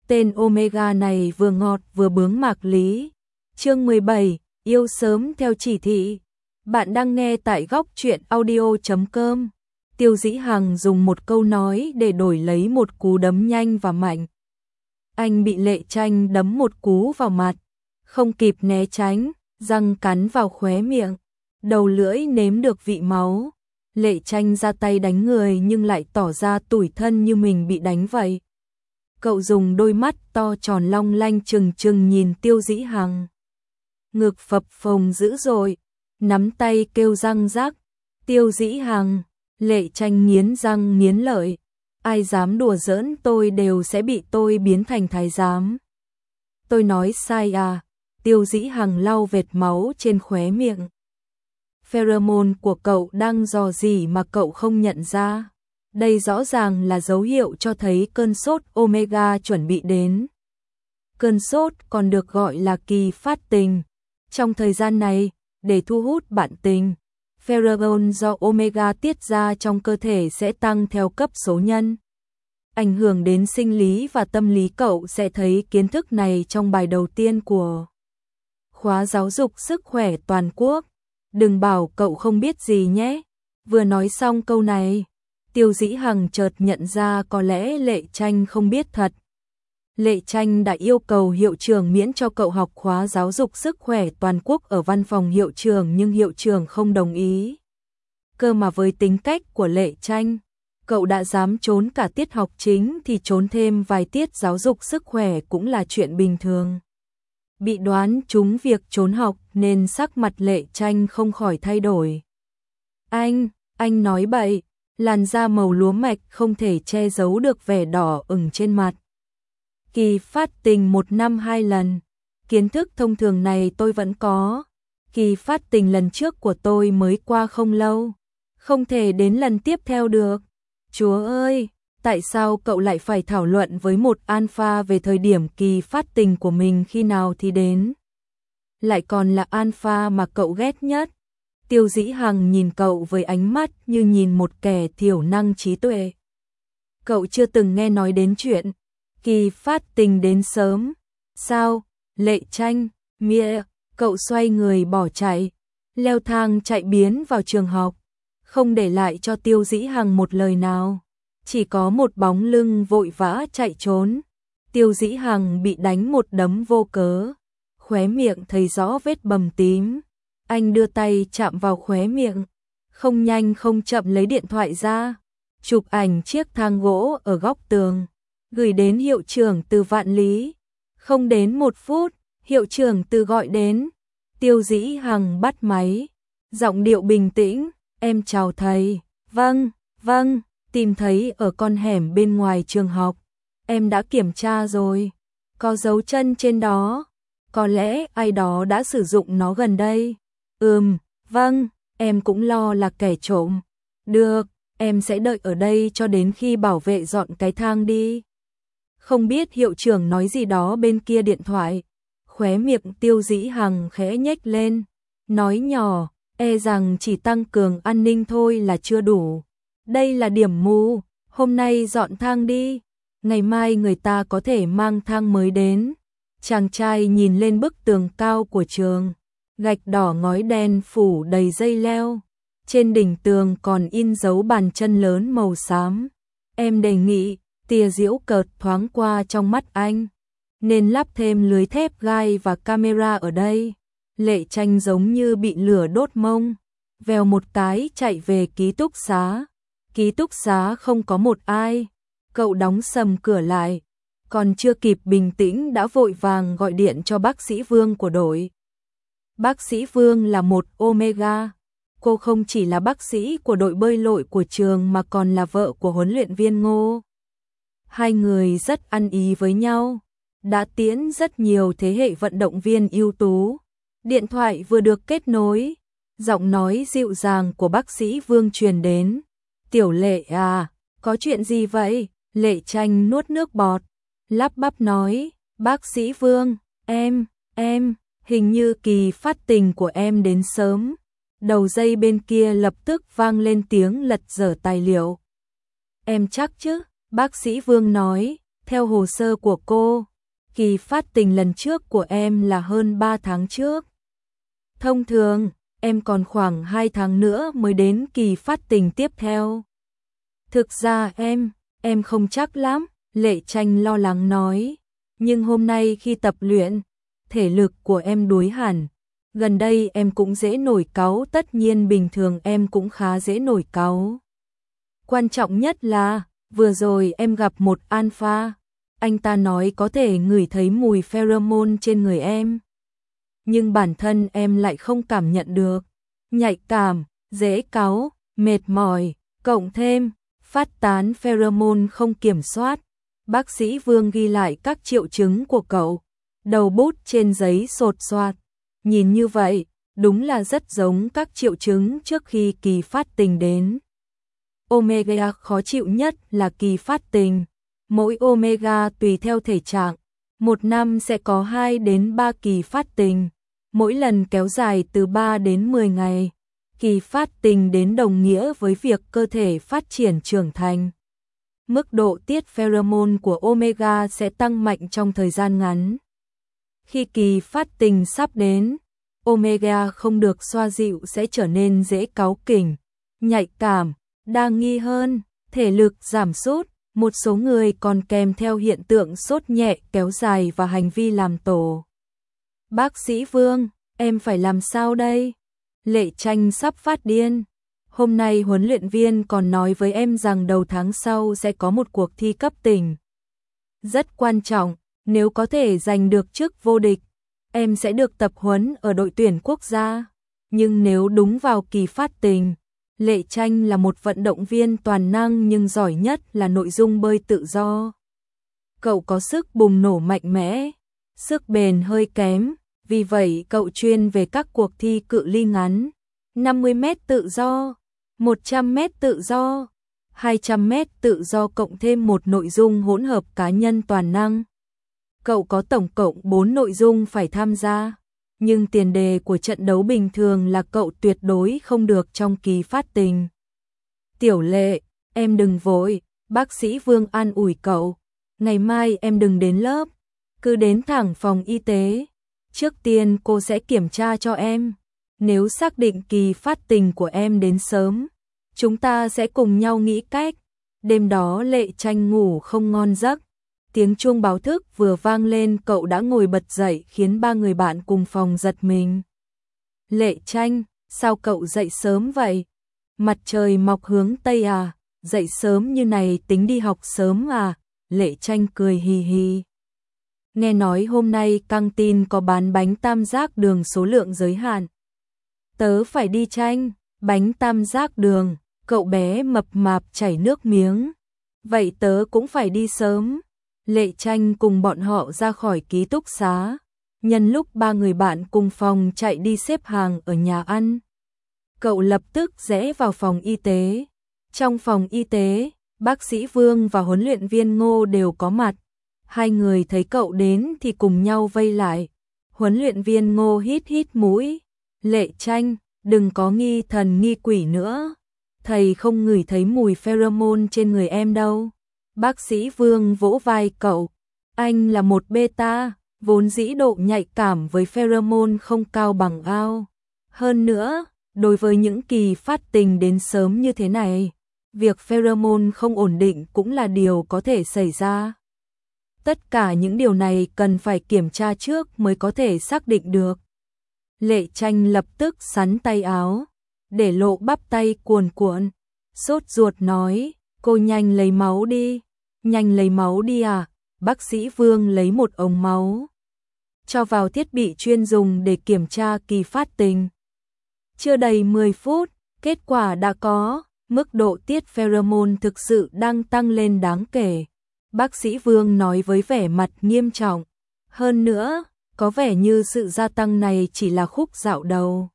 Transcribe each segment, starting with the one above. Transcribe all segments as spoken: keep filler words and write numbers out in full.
Tên Omega này vừa ngọt vừa bướng Mạc Lý. Chương mười bảy, yêu sớm theo chỉ thị. Bạn đang nghe tại góc truyện audio chấm com. Tiêu Dĩ Hằng dùng một câu nói để đổi lấy một cú đấm nhanh và mạnh. Anh bị Lệ Tranh đấm một cú vào mặt, không kịp né tránh, răng cắn vào khóe miệng, đầu lưỡi nếm được vị máu. Lệ Tranh ra tay đánh người nhưng lại tỏ ra tủi thân như mình bị đánh vậy. Cậu dùng đôi mắt to tròn long lanh trừng trừng nhìn Tiêu Dĩ Hằng. Ngực phập phồng dữ dội, nắm tay kêu răng rắc. Tiêu Dĩ Hằng, Lệ Tranh nghiến răng nghiến lợi. Ai dám đùa giỡn tôi đều sẽ bị tôi biến thành thái giám. Tôi nói sai à? Tiêu Dĩ Hằng lau vệt máu trên khóe miệng. Pheromone của cậu đang dò dỉ mà cậu không nhận ra. Đây rõ ràng là dấu hiệu cho thấy cơn sốt Omega chuẩn bị đến. Cơn sốt còn được gọi là kỳ phát tình. Trong thời gian này, để thu hút bạn tình, pheromone do Omega tiết ra trong cơ thể sẽ tăng theo cấp số nhân. Ảnh hưởng đến sinh lý và tâm lý, cậu sẽ thấy kiến thức này trong bài đầu tiên của khóa giáo dục sức khỏe toàn quốc. Đừng bảo cậu không biết gì nhé. Vừa nói xong câu này, Tiêu Dĩ Hằng chợt nhận ra có lẽ Lệ Tranh không biết thật. Lệ Tranh đã yêu cầu hiệu trưởng miễn cho cậu học khóa giáo dục sức khỏe toàn quốc ở văn phòng hiệu trưởng, nhưng hiệu trưởng không đồng ý. Cơ mà với tính cách của Lệ Tranh, cậu đã dám trốn cả tiết học chính thì trốn thêm vài tiết giáo dục sức khỏe cũng là chuyện bình thường. Bị đoán trúng việc trốn học nên sắc mặt Lệ Tranh không khỏi thay đổi. Anh, anh nói bậy. Làn da màu lúa mạch không thể che giấu được vẻ đỏ ửng trên mặt. Kỳ phát tình một năm hai lần. Kiến thức thông thường này tôi vẫn có. Kỳ phát tình lần trước của tôi mới qua không lâu. Không thể đến lần tiếp theo được. Chúa ơi, tại sao cậu lại phải thảo luận với một alpha về thời điểm kỳ phát tình của mình khi nào thì đến? Lại còn là alpha mà cậu ghét nhất. Tiêu Dĩ Hằng nhìn cậu với ánh mắt như nhìn một kẻ thiểu năng trí tuệ. Cậu chưa từng nghe nói đến chuyện kỳ phát tình đến sớm. Sao? Lệ Tranh, mía, cậu xoay người bỏ chạy, leo thang chạy biến vào trường học, không để lại cho Tiêu Dĩ Hằng một lời nào, chỉ có một bóng lưng vội vã chạy trốn. Tiêu Dĩ Hằng bị đánh một đấm vô cớ, khóe miệng thấy rõ vết bầm tím. Anh đưa tay chạm vào khóe miệng, không nhanh không chậm lấy điện thoại ra, chụp ảnh chiếc thang gỗ ở góc tường, gửi đến hiệu trưởng Từ Vạn Lý. Không đến một phút, hiệu trưởng Từ gọi đến. Tiêu Dĩ Hằng bắt máy, giọng điệu bình tĩnh, em chào thầy. Vâng, vâng, tìm thấy ở con hẻm bên ngoài trường học. Em đã kiểm tra rồi, có dấu chân trên đó, có lẽ ai đó đã sử dụng nó gần đây. Ừm, vâng, em cũng lo là kẻ trộm. Được, em sẽ đợi ở đây cho đến khi bảo vệ dọn cái thang đi. Không biết hiệu trưởng nói gì đó bên kia điện thoại. Khóe miệng Tiêu Dĩ Hằng khẽ nhếch lên, nói nhỏ, e rằng chỉ tăng cường an ninh thôi là chưa đủ. Đây là điểm mù, hôm nay dọn thang đi, ngày mai người ta có thể mang thang mới đến. Chàng trai nhìn lên bức tường cao của trường. Gạch đỏ ngói đen phủ đầy dây leo. Trên đỉnh tường còn in dấu bàn chân lớn màu xám. Em đề nghị, tia giễu cợt thoáng qua trong mắt anh. Nên lắp thêm lưới thép gai và camera ở đây. Lệ Tranh giống như bị lửa đốt mông. Vèo một cái chạy về ký túc xá. Ký túc xá không có một ai. Cậu đóng sầm cửa lại. Còn chưa kịp bình tĩnh đã vội vàng gọi điện cho bác sĩ Vương của đội. Bác sĩ Vương là một Omega. Cô không chỉ là bác sĩ của đội bơi lội của trường mà còn là vợ của huấn luyện viên Ngô. Hai người rất ăn ý với nhau, đã tiễn rất nhiều thế hệ vận động viên ưu tú. Điện thoại vừa được kết nối, giọng nói dịu dàng của bác sĩ Vương truyền đến. Tiểu Lệ à, có chuyện gì vậy? Lệ Tranh nuốt nước bọt, lắp bắp nói, bác sĩ Vương, em, em... Hình như kỳ phát tình của em đến sớm. Đầu dây bên kia lập tức vang lên tiếng lật dở tài liệu. Em chắc chứ? Bác sĩ Vương nói, Theo hồ sơ của cô, kỳ phát tình lần trước của em là hơn ba tháng trước. Thông thường, em còn khoảng hai tháng nữa mới đến kỳ phát tình tiếp theo. Thực ra em, em không chắc lắm, Lệ Tranh lo lắng nói. Nhưng hôm nay khi tập luyện, thể lực của em đuối hẳn. Gần đây em cũng dễ nổi cáu, tất nhiên bình thường em cũng khá dễ nổi cáu. Quan trọng nhất là, vừa rồi em gặp một alpha. Anh ta nói có thể ngửi thấy mùi pheromone trên người em. Nhưng bản thân em lại không cảm nhận được. Nhạy cảm, dễ cáu, mệt mỏi, cộng thêm phát tán pheromone không kiểm soát. Bác sĩ Vương ghi lại các triệu chứng của cậu. Đầu bút trên giấy sột soạt. Nhìn như vậy, đúng là rất giống các triệu chứng trước khi kỳ phát tình đến. Omega khó chịu nhất là kỳ phát tình. Mỗi omega tùy theo thể trạng, một năm sẽ có hai đến ba kỳ phát tình, mỗi lần kéo dài từ ba đến mười ngày. Kỳ phát tình đến đồng nghĩa với việc cơ thể phát triển trưởng thành. Mức độ tiết pheromone của omega sẽ tăng mạnh trong thời gian ngắn. Khi kỳ phát tình sắp đến, omega không được xoa dịu sẽ trở nên dễ cáu kỉnh, nhạy cảm, đa nghi hơn, thể lực giảm sút. Một số người còn kèm theo hiện tượng sốt nhẹ kéo dài và hành vi làm tổ. Bác sĩ Vương, em phải làm sao đây? Lệ Tranh sắp phát điên. Hôm nay huấn luyện viên còn nói với em rằng đầu tháng sau sẽ có một cuộc thi cấp tỉnh. Rất quan trọng, nếu có thể giành được chức vô địch, em sẽ được tập huấn ở đội tuyển quốc gia. Nhưng nếu đúng vào kỳ phát tình, Lệ Tranh là một vận động viên toàn năng nhưng giỏi nhất là nội dung bơi tự do. Cậu có sức bùng nổ mạnh mẽ, sức bền hơi kém, vì vậy cậu chuyên về các cuộc thi cự ly ngắn, năm mươi mét tự do, một trăm mét tự do, hai trăm mét tự do cộng thêm một nội dung hỗn hợp cá nhân toàn năng. Cậu có tổng cộng bốn nội dung phải tham gia. Nhưng tiền đề của trận đấu bình thường là cậu tuyệt đối không được trong kỳ phát tình. Tiểu Lệ, em đừng vội, bác sĩ Vương an ủi cậu. Ngày mai em đừng đến lớp, cứ đến thẳng phòng y tế. Trước tiên cô sẽ kiểm tra cho em. Nếu xác định kỳ phát tình của em đến sớm, chúng ta sẽ cùng nhau nghĩ cách. Đêm đó Lệ Tranh ngủ không ngon giấc. Tiếng chuông báo thức vừa vang lên cậu đã ngồi bật dậy khiến ba người bạn cùng phòng giật mình. Lệ Tranh, sao cậu dậy sớm vậy? Mặt trời mọc hướng Tây à? Dậy sớm như này tính đi học sớm à? Lệ Tranh cười hì hì. Nghe nói hôm nay căng tin có bán bánh tam giác đường số lượng giới hạn. Tớ phải đi Tranh, bánh tam giác đường, cậu bé mập mạp chảy nước miếng. Vậy tớ cũng phải đi sớm. Lệ Tranh cùng bọn họ ra khỏi ký túc xá, nhân lúc ba người bạn cùng phòng chạy đi xếp hàng ở nhà ăn. Cậu lập tức rẽ vào phòng y tế. Trong phòng y tế, bác sĩ Vương và huấn luyện viên Ngô đều có mặt. Hai người thấy cậu đến thì cùng nhau vây lại. Huấn luyện viên Ngô hít hít mũi. Lệ Tranh, đừng có nghi thần nghi quỷ nữa. Thầy không ngửi thấy mùi pheromone trên người em đâu. Bác sĩ Vương vỗ vai cậu. Anh là một beta, vốn dĩ độ nhạy cảm với pheromone không cao bằng ao. Hơn nữa, đối với những kỳ phát tình đến sớm như thế này, việc pheromone không ổn định cũng là điều có thể xảy ra. Tất cả những điều này cần phải kiểm tra trước mới có thể xác định được. Lệ Tranh lập tức xắn tay áo, để lộ bắp tay cuồn cuộn, sốt ruột nói, cô nhanh lấy máu đi. Nhanh lấy máu đi à? Bác sĩ Vương lấy một ống máu, cho vào thiết bị chuyên dùng để kiểm tra kỳ phát tình. Chưa đầy mười phút, kết quả đã có, mức độ tiết pheromone thực sự đang tăng lên đáng kể. Bác sĩ Vương nói với vẻ mặt nghiêm trọng. Hơn nữa, có vẻ như sự gia tăng này chỉ là khúc dạo đầu.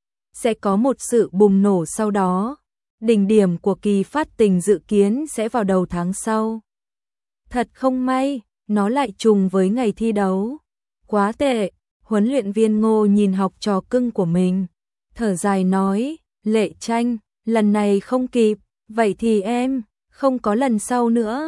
Sẽ có một sự bùng nổ sau đó. Đỉnh điểm của kỳ phát tình dự kiến sẽ vào đầu tháng sau. Thật không may, nó lại trùng với ngày thi đấu. Quá tệ, huấn luyện viên Ngô nhìn học trò cưng của mình. Thở dài nói, Lệ Tranh, lần này không kịp, vậy thì em, không có lần sau nữa.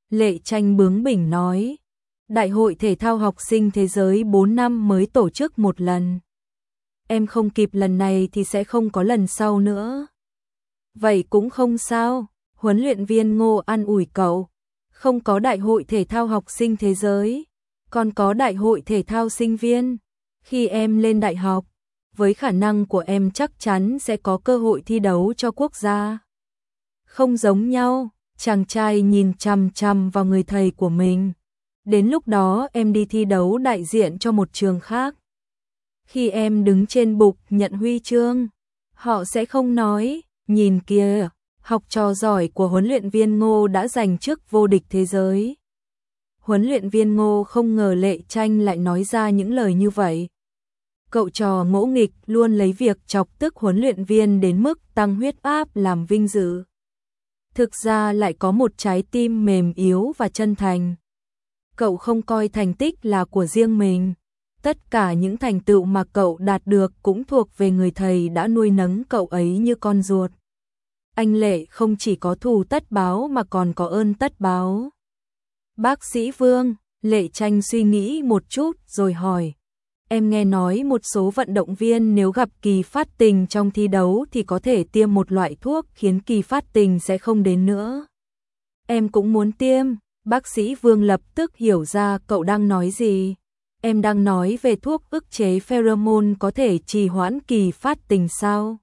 Lệ Tranh bướng bỉnh nói. Đại hội thể thao học sinh thế giới bốn năm mới tổ chức một lần. Em không kịp lần này thì sẽ không có lần sau nữa. Vậy cũng không sao, huấn luyện viên Ngô an ủi cậu. Không có đại hội thể thao học sinh thế giới, còn có đại hội thể thao sinh viên. Khi em lên đại học, với khả năng của em chắc chắn sẽ có cơ hội thi đấu cho quốc gia. Không giống nhau, chàng trai nhìn chằm chằm vào người thầy của mình. Đến lúc đó em đi thi đấu đại diện cho một trường khác. Khi em đứng trên bục nhận huy chương, họ sẽ không nói, nhìn kìa, học trò giỏi của huấn luyện viên Ngô đã giành chức vô địch thế giới. Huấn luyện viên Ngô không ngờ Lệ Tranh lại nói ra những lời như vậy. Cậu trò ngỗ nghịch luôn lấy việc chọc tức huấn luyện viên đến mức tăng huyết áp làm vinh dự. Thực ra lại có một trái tim mềm yếu và chân thành. Cậu không coi thành tích là của riêng mình. Tất cả những thành tựu mà cậu đạt được cũng thuộc về người thầy đã nuôi nấng cậu ấy như con ruột. Anh Lệ không chỉ có thù tất báo mà còn có ơn tất báo. Bác sĩ Vương, Lệ Tranh suy nghĩ một chút rồi hỏi. Em nghe nói một số vận động viên nếu gặp kỳ phát tình trong thi đấu thì có thể tiêm một loại thuốc khiến kỳ phát tình sẽ không đến nữa. Em cũng muốn tiêm. Bác sĩ Vương lập tức hiểu ra cậu đang nói gì. Em đang nói về thuốc ức chế pheromone có thể trì hoãn kỳ phát tình sao?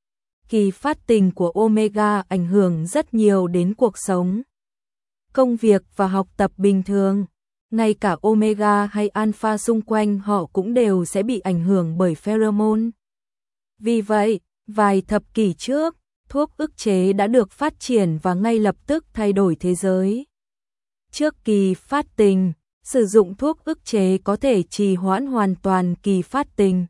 Kỳ phát tình của Omega ảnh hưởng rất nhiều đến cuộc sống, công việc và học tập bình thường. Ngay cả Omega hay Alpha xung quanh họ cũng đều sẽ bị ảnh hưởng bởi pheromone. Vì vậy, vài thập kỷ trước, thuốc ức chế đã được phát triển và ngay lập tức thay đổi thế giới. Trước kỳ phát tình, sử dụng thuốc ức chế có thể trì hoãn hoàn toàn kỳ phát tình.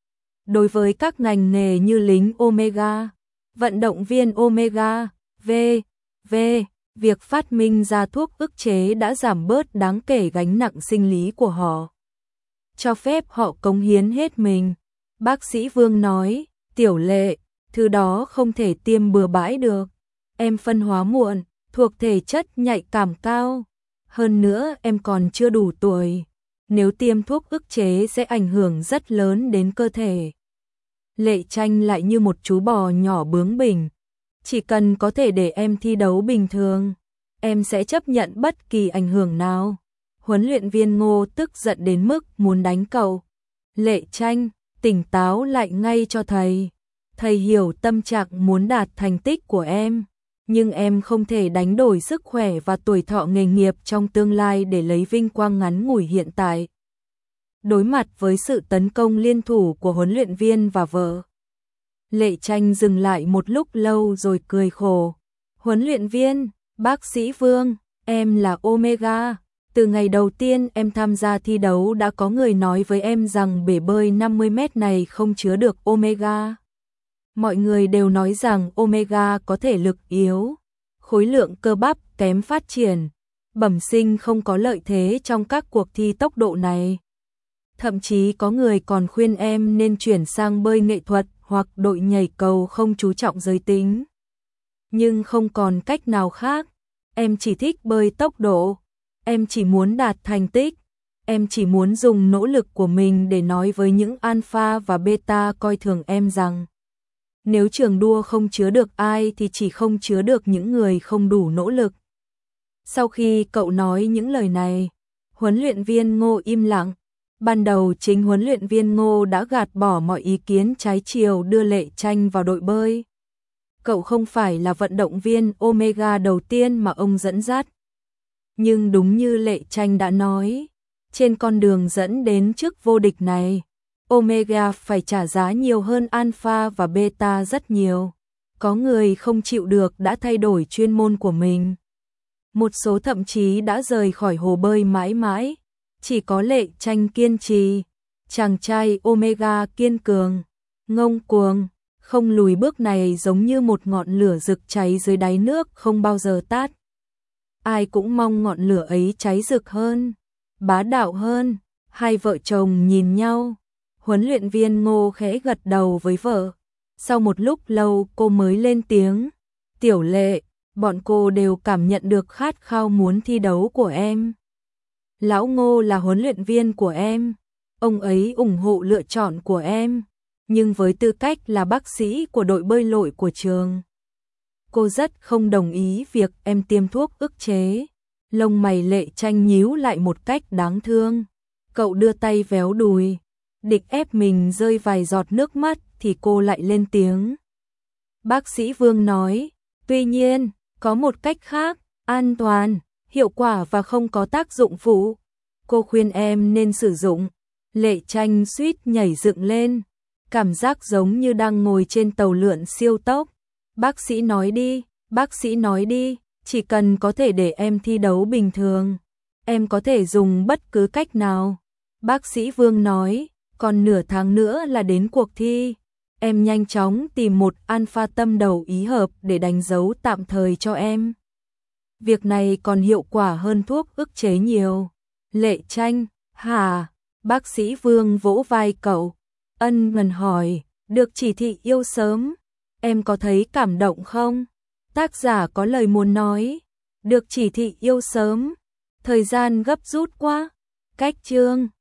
Đối với các ngành nghề như lính Omega, vận động viên Omega, vân vân, việc phát minh ra thuốc ức chế đã giảm bớt đáng kể gánh nặng sinh lý của họ, cho phép họ cống hiến hết mình. Bác sĩ Vương nói, Tiểu Lệ, thứ đó không thể tiêm bừa bãi được. Em phân hóa muộn, thuộc thể chất nhạy cảm cao. Hơn nữa em còn chưa đủ tuổi. Nếu tiêm thuốc ức chế sẽ ảnh hưởng rất lớn đến cơ thể. Lệ Tranh lại như một chú bò nhỏ bướng bỉnh. Chỉ cần có thể để em thi đấu bình thường, em sẽ chấp nhận bất kỳ ảnh hưởng nào. Huấn luyện viên Ngô tức giận đến mức muốn đánh cậu. Lệ Tranh, tỉnh táo lại ngay cho thầy. Thầy hiểu tâm trạng muốn đạt thành tích của em, nhưng em không thể đánh đổi sức khỏe và tuổi thọ nghề nghiệp trong tương lai để lấy vinh quang ngắn ngủi hiện tại. Đối mặt với sự tấn công liên thủ của huấn luyện viên và vợ, Lệ Tranh dừng lại một lúc lâu rồi cười khổ. Huấn luyện viên, bác sĩ Vương, em là Omega. Từ ngày đầu tiên em tham gia thi đấu đã có người nói với em rằng bể bơi năm mươi mét này không chứa được Omega. Mọi người đều nói rằng Omega có thể lực yếu, khối lượng cơ bắp kém phát triển, bẩm sinh không có lợi thế trong các cuộc thi tốc độ này. Thậm chí có người còn khuyên em nên chuyển sang bơi nghệ thuật hoặc đội nhảy cầu không chú trọng giới tính. Nhưng không còn cách nào khác, em chỉ thích bơi tốc độ, em chỉ muốn đạt thành tích, em chỉ muốn dùng nỗ lực của mình để nói với những alpha và beta coi thường em rằng nếu trường đua không chứa được ai thì chỉ không chứa được những người không đủ nỗ lực. Sau khi cậu nói những lời này, huấn luyện viên Ngô im lặng. Ban đầu chính huấn luyện viên Ngô đã gạt bỏ mọi ý kiến trái chiều đưa Lệ Tranh vào đội bơi. Cậu không phải là vận động viên Omega đầu tiên mà ông dẫn dắt. Nhưng đúng như Lệ Tranh đã nói, trên con đường dẫn đến chức vô địch này, Omega phải trả giá nhiều hơn Alpha và Beta rất nhiều. Có người không chịu được đã thay đổi chuyên môn của mình. Một số thậm chí đã rời khỏi hồ bơi mãi mãi. Chỉ có Lệ Tranh kiên trì. Chàng trai Omega kiên cường, ngông cuồng, không lùi bước này giống như một ngọn lửa rực cháy dưới đáy nước không bao giờ tắt. Ai cũng mong ngọn lửa ấy cháy rực hơn, bá đạo hơn. Hai vợ chồng nhìn nhau. Huấn luyện viên Ngô khẽ gật đầu với vợ. Sau một lúc lâu cô mới lên tiếng. Tiểu Lệ, bọn cô đều cảm nhận được khát khao muốn thi đấu của em. Lão Ngô là huấn luyện viên của em, ông ấy ủng hộ lựa chọn của em, nhưng với tư cách là bác sĩ của đội bơi lội của trường, cô rất không đồng ý việc em tiêm thuốc ức chế. Lông mày Lệ Tranh nhíu lại một cách đáng thương. Cậu đưa tay véo đùi, địch ép mình rơi vài giọt nước mắt thì cô lại lên tiếng. Bác sĩ Vương nói, tuy nhiên, có một cách khác, an toàn, hiệu quả và không có tác dụng phụ. Cô khuyên em nên sử dụng. Lệ Tranh suýt nhảy dựng lên, cảm giác giống như đang ngồi trên tàu lượn siêu tốc. Bác sĩ nói đi, bác sĩ nói đi, chỉ cần có thể để em thi đấu bình thường, em có thể dùng bất cứ cách nào. Bác sĩ Vương nói, còn nửa tháng nữa là đến cuộc thi, em nhanh chóng tìm một alpha tâm đầu ý hợp để đánh dấu tạm thời cho em. Việc này còn hiệu quả hơn thuốc ức chế nhiều. Lệ Tranh, hả? Bác sĩ Vương vỗ vai cậu, ân cần hỏi, được chỉ thị yêu sớm, em có thấy cảm động không? Tác giả có lời muốn nói, được chỉ thị yêu sớm, thời gian gấp rút quá, cách chương.